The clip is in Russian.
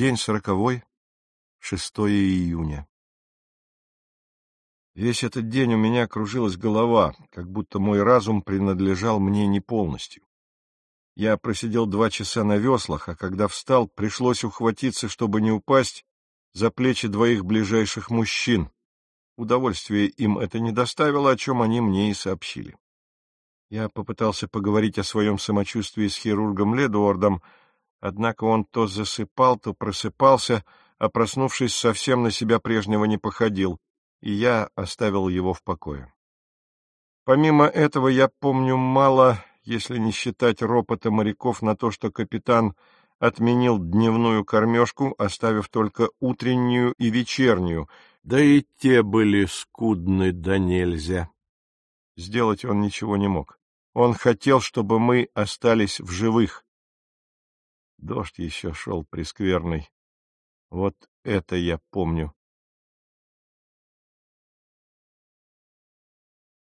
День 40-й, 6 июня. Весь этот день у меня кружилась голова, как будто мой разум принадлежал мне не полностью. Я просидел 2 часа на веслах, а когда встал, пришлось ухватиться, чтобы не упасть, за плечи 2 ближайших мужчин. Удовольствия им это не доставило, о чем они мне и сообщили. Я попытался поговорить о своем самочувствии с хирургом Ледуордом, однако он то засыпал, то просыпался, а проснувшись, совсем на себя прежнего не походил, и я оставил его в покое. Помимо этого я помню мало, если не считать ропота моряков на то, что капитан отменил дневную кормежку, оставив только утреннюю и вечернюю, да и те были скудны да нельзя. Сделать он ничего не мог. Он хотел, чтобы мы остались в живых. Дождь еще шел прескверный. Вот это я помню